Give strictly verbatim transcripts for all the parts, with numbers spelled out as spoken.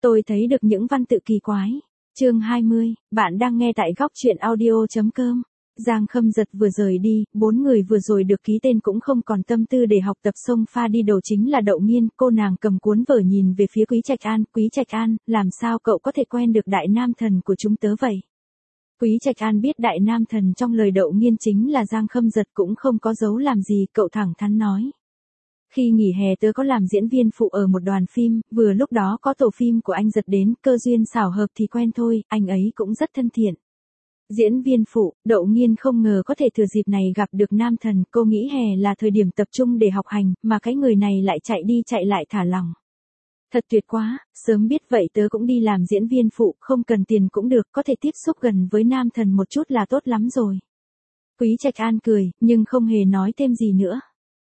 Tôi thấy được những văn tự kỳ quái. Chương hai mươi, bạn đang nghe tại góc truyện audio chấm com. Giang Khâm Giật vừa rời đi, bốn người vừa rồi được ký tên cũng không còn tâm tư để học tập xông pha đi đầu chính là Đậu Nghiên, cô nàng cầm cuốn vở nhìn về phía Quý Trạch An, Quý Trạch An, làm sao cậu có thể quen được đại nam thần của chúng tớ vậy? Quý Trạch An biết đại nam thần trong lời Đậu Nghiên chính là Giang Khâm Giật cũng không có giấu làm gì, cậu thẳng thắn nói. Khi nghỉ hè tớ có làm diễn viên phụ ở một đoàn phim, vừa lúc đó có tổ phim của anh Giật đến, cơ duyên xảo hợp thì quen thôi, anh ấy cũng rất thân thiện. Diễn viên phụ, Đậu Nghiên không ngờ có thể thừa dịp này gặp được nam thần, cô nghĩ hè là thời điểm tập trung để học hành, mà cái người này lại chạy đi chạy lại thả lỏng. Thật tuyệt quá, sớm biết vậy tớ cũng đi làm diễn viên phụ, không cần tiền cũng được, có thể tiếp xúc gần với nam thần một chút là tốt lắm rồi. Quý Trạch An cười, nhưng không hề nói thêm gì nữa.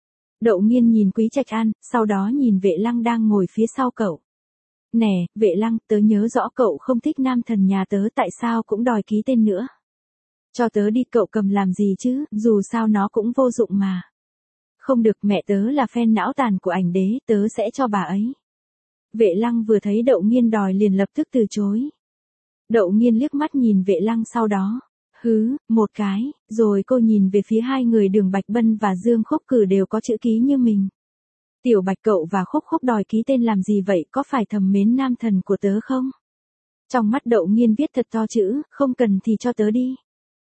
Đậu Nghiên nhìn Quý Trạch An, sau đó nhìn Vệ Lăng đang ngồi phía sau cậu. Nè, Vệ Lăng, tớ nhớ rõ cậu không thích nam thần nhà tớ, tại sao cũng đòi ký tên nữa. Cho tớ đi, cậu cầm làm gì chứ, dù sao nó cũng vô dụng mà. Không được, mẹ tớ là fan não tàn của ảnh đế, tớ sẽ cho bà ấy. Vệ Lăng vừa thấy Đậu Nghiên đòi liền lập tức từ chối. Đậu Nghiên liếc mắt nhìn Vệ Lăng sau đó. Hứ, một cái, rồi cô nhìn về phía hai người Đường Bạch Bân và Dương Khúc Cử đều có chữ ký như mình. Tiểu Bạch, cậu và Khúc Khúc đòi ký tên làm gì vậy, có phải thầm mến nam thần của tớ không? Trong mắt Đậu Nghiên viết thật to chữ, không cần thì cho tớ đi.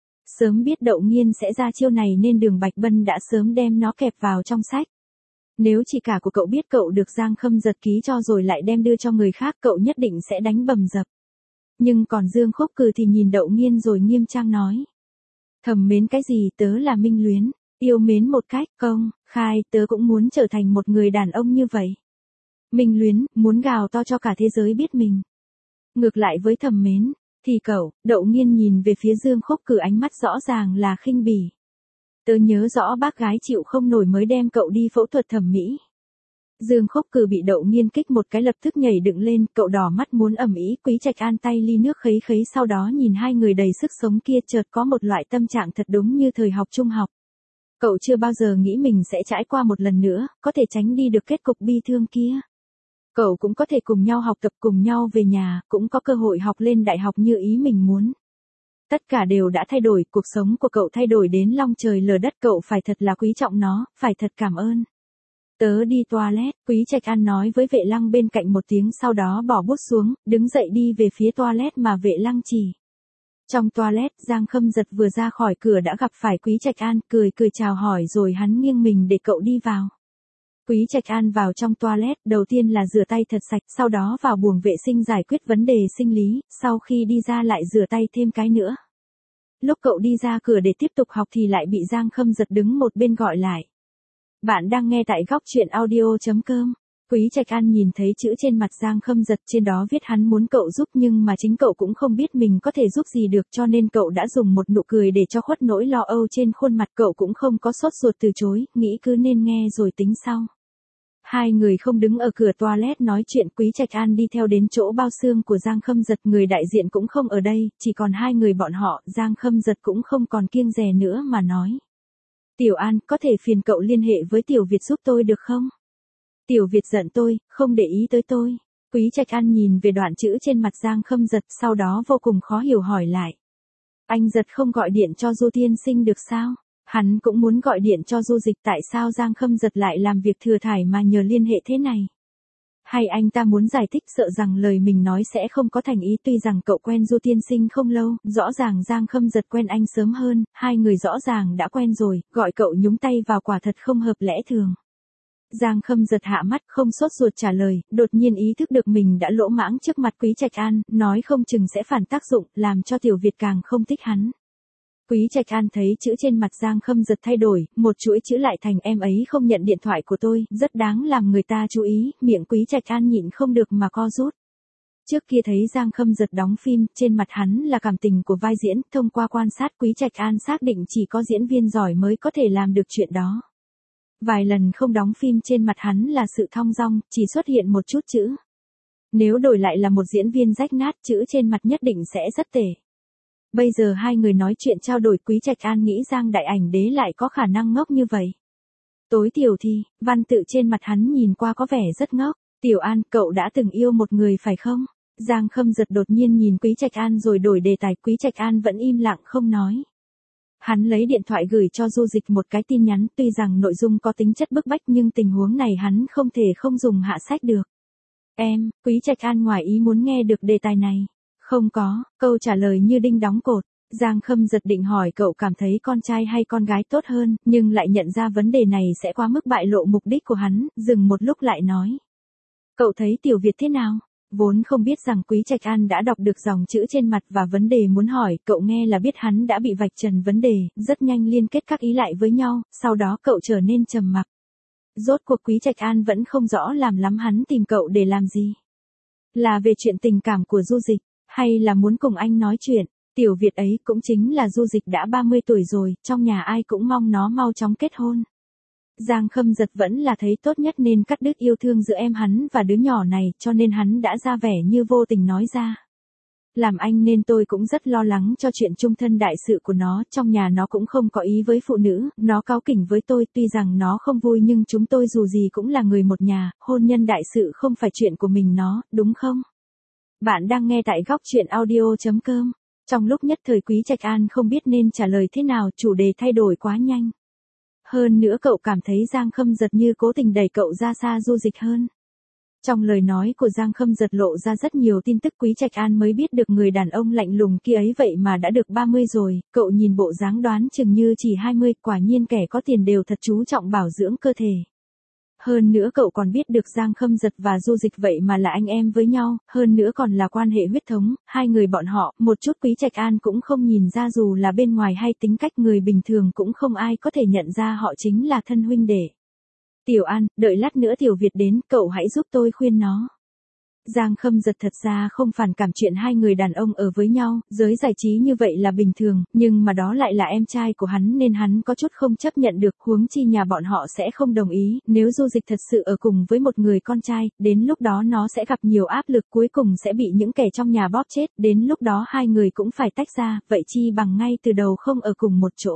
Sớm biết Đậu Nghiên sẽ ra chiêu này nên Đường Bạch Bân đã sớm đem nó kẹp vào trong sách. Nếu chị cả của cậu biết cậu được Giang Khâm Giật ký cho rồi lại đem đưa cho người khác, cậu nhất định sẽ đánh bầm dập. Nhưng còn Dương Khúc Cừ thì nhìn Đậu Nghiên rồi nghiêm trang nói. Thầm mến cái gì, tớ là minh luyến, yêu mến một cách, không, khai, tớ cũng muốn trở thành một người đàn ông như vậy. Minh luyến, muốn gào to cho cả thế giới biết mình. Ngược lại với thầm mến, thì cậu, Đậu Nghiên nhìn về phía Dương Khúc Cừ, ánh mắt rõ ràng là khinh bỉ. Tớ nhớ rõ bác gái chịu không nổi mới đem cậu đi phẫu thuật thẩm mỹ. Dương Khúc Cừ bị Đậu Nghiên kích một cái lập tức nhảy dựng lên, cậu đỏ mắt muốn ầm ĩ. Quý Trạch An tay ly nước khấy khấy, sau đó nhìn hai người đầy sức sống kia, chợt có một loại tâm trạng thật đúng như thời học trung học. Cậu chưa bao giờ nghĩ mình sẽ trải qua một lần nữa, có thể tránh đi được kết cục bi thương kia. Cậu cũng có thể cùng nhau học tập, cùng nhau về nhà, cũng có cơ hội học lên đại học như ý mình muốn. Tất cả đều đã thay đổi, cuộc sống của cậu thay đổi đến long trời lở đất, cậu phải thật là quý trọng nó, phải thật cảm ơn. Tớ đi toilet, Quý Trạch An nói với Vệ Lăng bên cạnh một tiếng, sau đó bỏ bút xuống, đứng dậy đi về phía toilet mà Vệ Lăng chỉ. Trong toilet, Giang Khâm Giật vừa ra khỏi cửa đã gặp phải Quý Trạch An, cười cười chào hỏi rồi hắn nghiêng mình để cậu đi vào. Quý Trạch An vào trong toilet, đầu tiên là rửa tay thật sạch, sau đó vào buồng vệ sinh giải quyết vấn đề sinh lý, sau khi đi ra lại rửa tay thêm cái nữa. Lúc cậu đi ra cửa để tiếp tục học thì lại bị Giang Khâm Giật đứng một bên gọi lại. Bạn đang nghe tại góc truyện audio chấm com. Quý Trạch An nhìn thấy chữ trên mặt Giang Khâm Giật, trên đó viết hắn muốn cậu giúp nhưng mà chính cậu cũng không biết mình có thể giúp gì được, cho nên cậu đã dùng một nụ cười để cho khuất nỗi lo âu trên khuôn mặt, cậu cũng không có sốt ruột từ chối, nghĩ cứ nên nghe rồi tính sau. Hai người không đứng ở cửa toilet nói chuyện, Quý Trạch An đi theo đến chỗ bao xương của Giang Khâm Giật, người đại diện cũng không ở đây, chỉ còn hai người bọn họ, Giang Khâm Giật cũng không còn kiêng dè nữa mà nói. Tiểu An, có thể phiền cậu liên hệ với Tiểu Việt giúp tôi được không? Tiểu Việt giận tôi, không để ý tới tôi. Quý Trạch An nhìn về đoạn chữ trên mặt Giang Khâm Giật, sau đó vô cùng khó hiểu hỏi lại. Anh Giật không gọi điện cho Du tiên sinh được sao? Hắn cũng muốn gọi điện cho Du Dịch, tại sao Giang Khâm Giật lại làm việc thừa thải mà nhờ liên hệ thế này? Hay anh ta muốn giải thích sợ rằng lời mình nói sẽ không có thành ý, tuy rằng cậu quen Du tiên sinh không lâu, rõ ràng Giang Khâm Giật quen anh sớm hơn, hai người rõ ràng đã quen rồi, gọi cậu nhúng tay vào quả thật không hợp lẽ thường. Giang Khâm Giật hạ mắt không sốt ruột trả lời, đột nhiên ý thức được mình đã lỗ mãng trước mặt Quý Trạch An, nói không chừng sẽ phản tác dụng, làm cho Tiểu Việt càng không thích hắn. Quý Trạch An thấy chữ trên mặt Giang Khâm Giật thay đổi, một chuỗi chữ lại thành em ấy không nhận điện thoại của tôi, rất đáng làm người ta chú ý, miệng Quý Trạch An nhịn không được mà co rút. Trước kia thấy Giang Khâm Giật đóng phim, trên mặt hắn là cảm tình của vai diễn, thông qua quan sát Quý Trạch An xác định chỉ có diễn viên giỏi mới có thể làm được chuyện đó. Vài lần không đóng phim trên mặt hắn là sự thong dong, chỉ xuất hiện một chút chữ. Nếu đổi lại là một diễn viên rách nát, chữ trên mặt nhất định sẽ rất tệ. Bây giờ hai người nói chuyện trao đổi, Quý Trạch An nghĩ Giang đại ảnh đế lại có khả năng ngốc như vậy. Tối thiểu thì, văn tự trên mặt hắn nhìn qua có vẻ rất ngốc. Tiểu An, cậu đã từng yêu một người phải không? Giang Khâm Giật đột nhiên nhìn Quý Trạch An rồi đổi đề tài. Quý Trạch An vẫn im lặng không nói. Hắn lấy điện thoại gửi cho Du Dịch một cái tin nhắn, tuy rằng nội dung có tính chất bức bách nhưng tình huống này hắn không thể không dùng hạ sách được. Em, Quý Trạch An ngoài ý muốn nghe được đề tài này. Không có, câu trả lời như đinh đóng cột. Giang Khâm Giật định hỏi cậu cảm thấy con trai hay con gái tốt hơn, nhưng lại nhận ra vấn đề này sẽ quá mức bại lộ mục đích của hắn, dừng một lúc lại nói. Cậu thấy Tiểu Việt thế nào? Vốn không biết rằng Quý Trạch An đã đọc được dòng chữ trên mặt và vấn đề muốn hỏi, cậu nghe là biết hắn đã bị vạch trần vấn đề, rất nhanh liên kết các ý lại với nhau, sau đó cậu trở nên trầm mặc. Rốt cuộc Quý Trạch An vẫn không rõ làm lắm hắn tìm cậu để làm gì. Là về chuyện tình cảm của Du Dịch, hay là muốn cùng anh nói chuyện? Tiểu Việt ấy cũng chính là Du Dịch đã ba mươi tuổi rồi, trong nhà ai cũng mong nó mau chóng kết hôn. Giang Khâm Giật vẫn là thấy tốt nhất nên cắt đứt yêu thương giữa em hắn và đứa nhỏ này, cho nên hắn đã ra vẻ như vô tình nói ra. Làm anh nên tôi cũng rất lo lắng cho chuyện chung thân đại sự của nó, trong nhà nó cũng không có ý với phụ nữ, nó cáu kỉnh với tôi, tuy rằng nó không vui nhưng chúng tôi dù gì cũng là người một nhà, hôn nhân đại sự không phải chuyện của mình nó, đúng không? Bạn đang nghe tại góc truyện audio chấm com. Trong lúc nhất thời Quý Trạch An không biết nên trả lời thế nào, chủ đề thay đổi quá nhanh. Hơn nữa cậu cảm thấy Giang Khâm Giật như cố tình đẩy cậu ra xa Du Dịch hơn. Trong lời nói của Giang Khâm Giật lộ ra rất nhiều tin tức. Quý Trạch An mới biết được người đàn ông lạnh lùng kia ấy vậy mà đã được ba mươi rồi, cậu nhìn bộ dáng đoán chừng như chỉ hai mươi, quả nhiên kẻ có tiền đều thật chú trọng bảo dưỡng cơ thể. Hơn nữa cậu còn biết được Giang Khâm Giật và Du Dịch vậy mà là anh em với nhau, hơn nữa còn là quan hệ huyết thống, hai người bọn họ, một chút Quý Trạch An cũng không nhìn ra, dù là bên ngoài hay tính cách người bình thường cũng không ai có thể nhận ra họ chính là thân huynh đệ. Tiểu An, đợi lát nữa Tiểu Việt đến, cậu hãy giúp tôi khuyên nó. Giang Khâm Giật thật ra không phản cảm chuyện hai người đàn ông ở với nhau, giới giải trí như vậy là bình thường, nhưng mà đó lại là em trai của hắn nên hắn có chút không chấp nhận được, huống chi nhà bọn họ sẽ không đồng ý, nếu Du Dịch thật sự ở cùng với một người con trai, đến lúc đó nó sẽ gặp nhiều áp lực, cuối cùng sẽ bị những kẻ trong nhà bóp chết, đến lúc đó hai người cũng phải tách ra, vậy chi bằng ngay từ đầu không ở cùng một chỗ.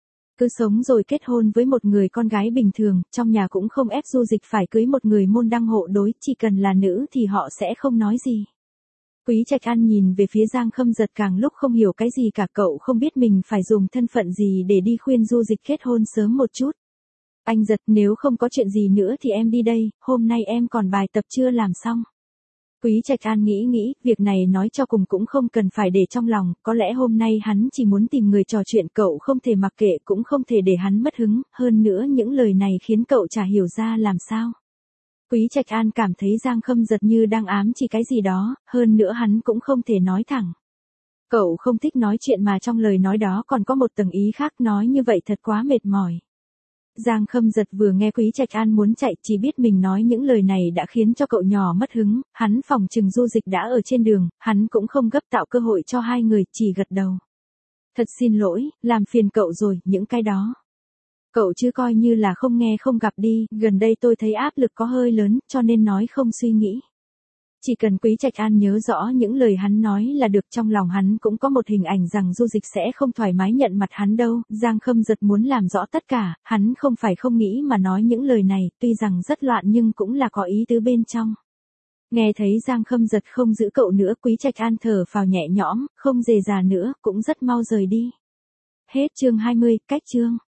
Cứ sống rồi kết hôn với một người con gái bình thường, trong nhà cũng không ép Du Dịch phải cưới một người môn đăng hộ đối, chỉ cần là nữ thì họ sẽ không nói gì. Quý Trạch An nhìn về phía Giang Khâm Giật càng lúc không hiểu cái gì cả, cậu không biết mình phải dùng thân phận gì để đi khuyên Du Dịch kết hôn sớm một chút. Anh Giật, nếu không có chuyện gì nữa thì em đi đây, hôm nay em còn bài tập chưa làm xong. Quý Trạch An nghĩ nghĩ, việc này nói cho cùng cũng không cần phải để trong lòng, có lẽ hôm nay hắn chỉ muốn tìm người trò chuyện, cậu không thể mặc kệ cũng không thể để hắn mất hứng, hơn nữa những lời này khiến cậu chả hiểu ra làm sao. Quý Trạch An cảm thấy Giang Khâm Giật như đang ám chỉ cái gì đó, hơn nữa hắn cũng không thể nói thẳng. Cậu không thích nói chuyện mà trong lời nói đó còn có một tầng ý khác, nói như vậy thật quá mệt mỏi. Giang Khâm Giật vừa nghe Quý Trạch An muốn chạy, chỉ biết mình nói những lời này đã khiến cho cậu nhỏ mất hứng, hắn phỏng chừng Du Dịch đã ở trên đường, hắn cũng không gấp tạo cơ hội cho hai người, chỉ gật đầu. Thật xin lỗi, làm phiền cậu rồi, những cái đó. Cậu chứ coi như là không nghe không gặp đi, gần đây tôi thấy áp lực có hơi lớn, cho nên nói không suy nghĩ. Chỉ cần Quý Trạch An nhớ rõ những lời hắn nói là được, trong lòng hắn cũng có một hình ảnh rằng Du Dịch sẽ không thoải mái nhận mặt hắn đâu. Giang Khâm Giật muốn làm rõ tất cả, hắn không phải không nghĩ mà nói những lời này, tuy rằng rất loạn nhưng cũng là có ý tứ bên trong. Nghe thấy Giang Khâm Giật không giữ cậu nữa, Quý Trạch An thở phào nhẹ nhõm, không dề dà nữa, cũng rất mau rời đi. Hết chương hai mươi, cách chương.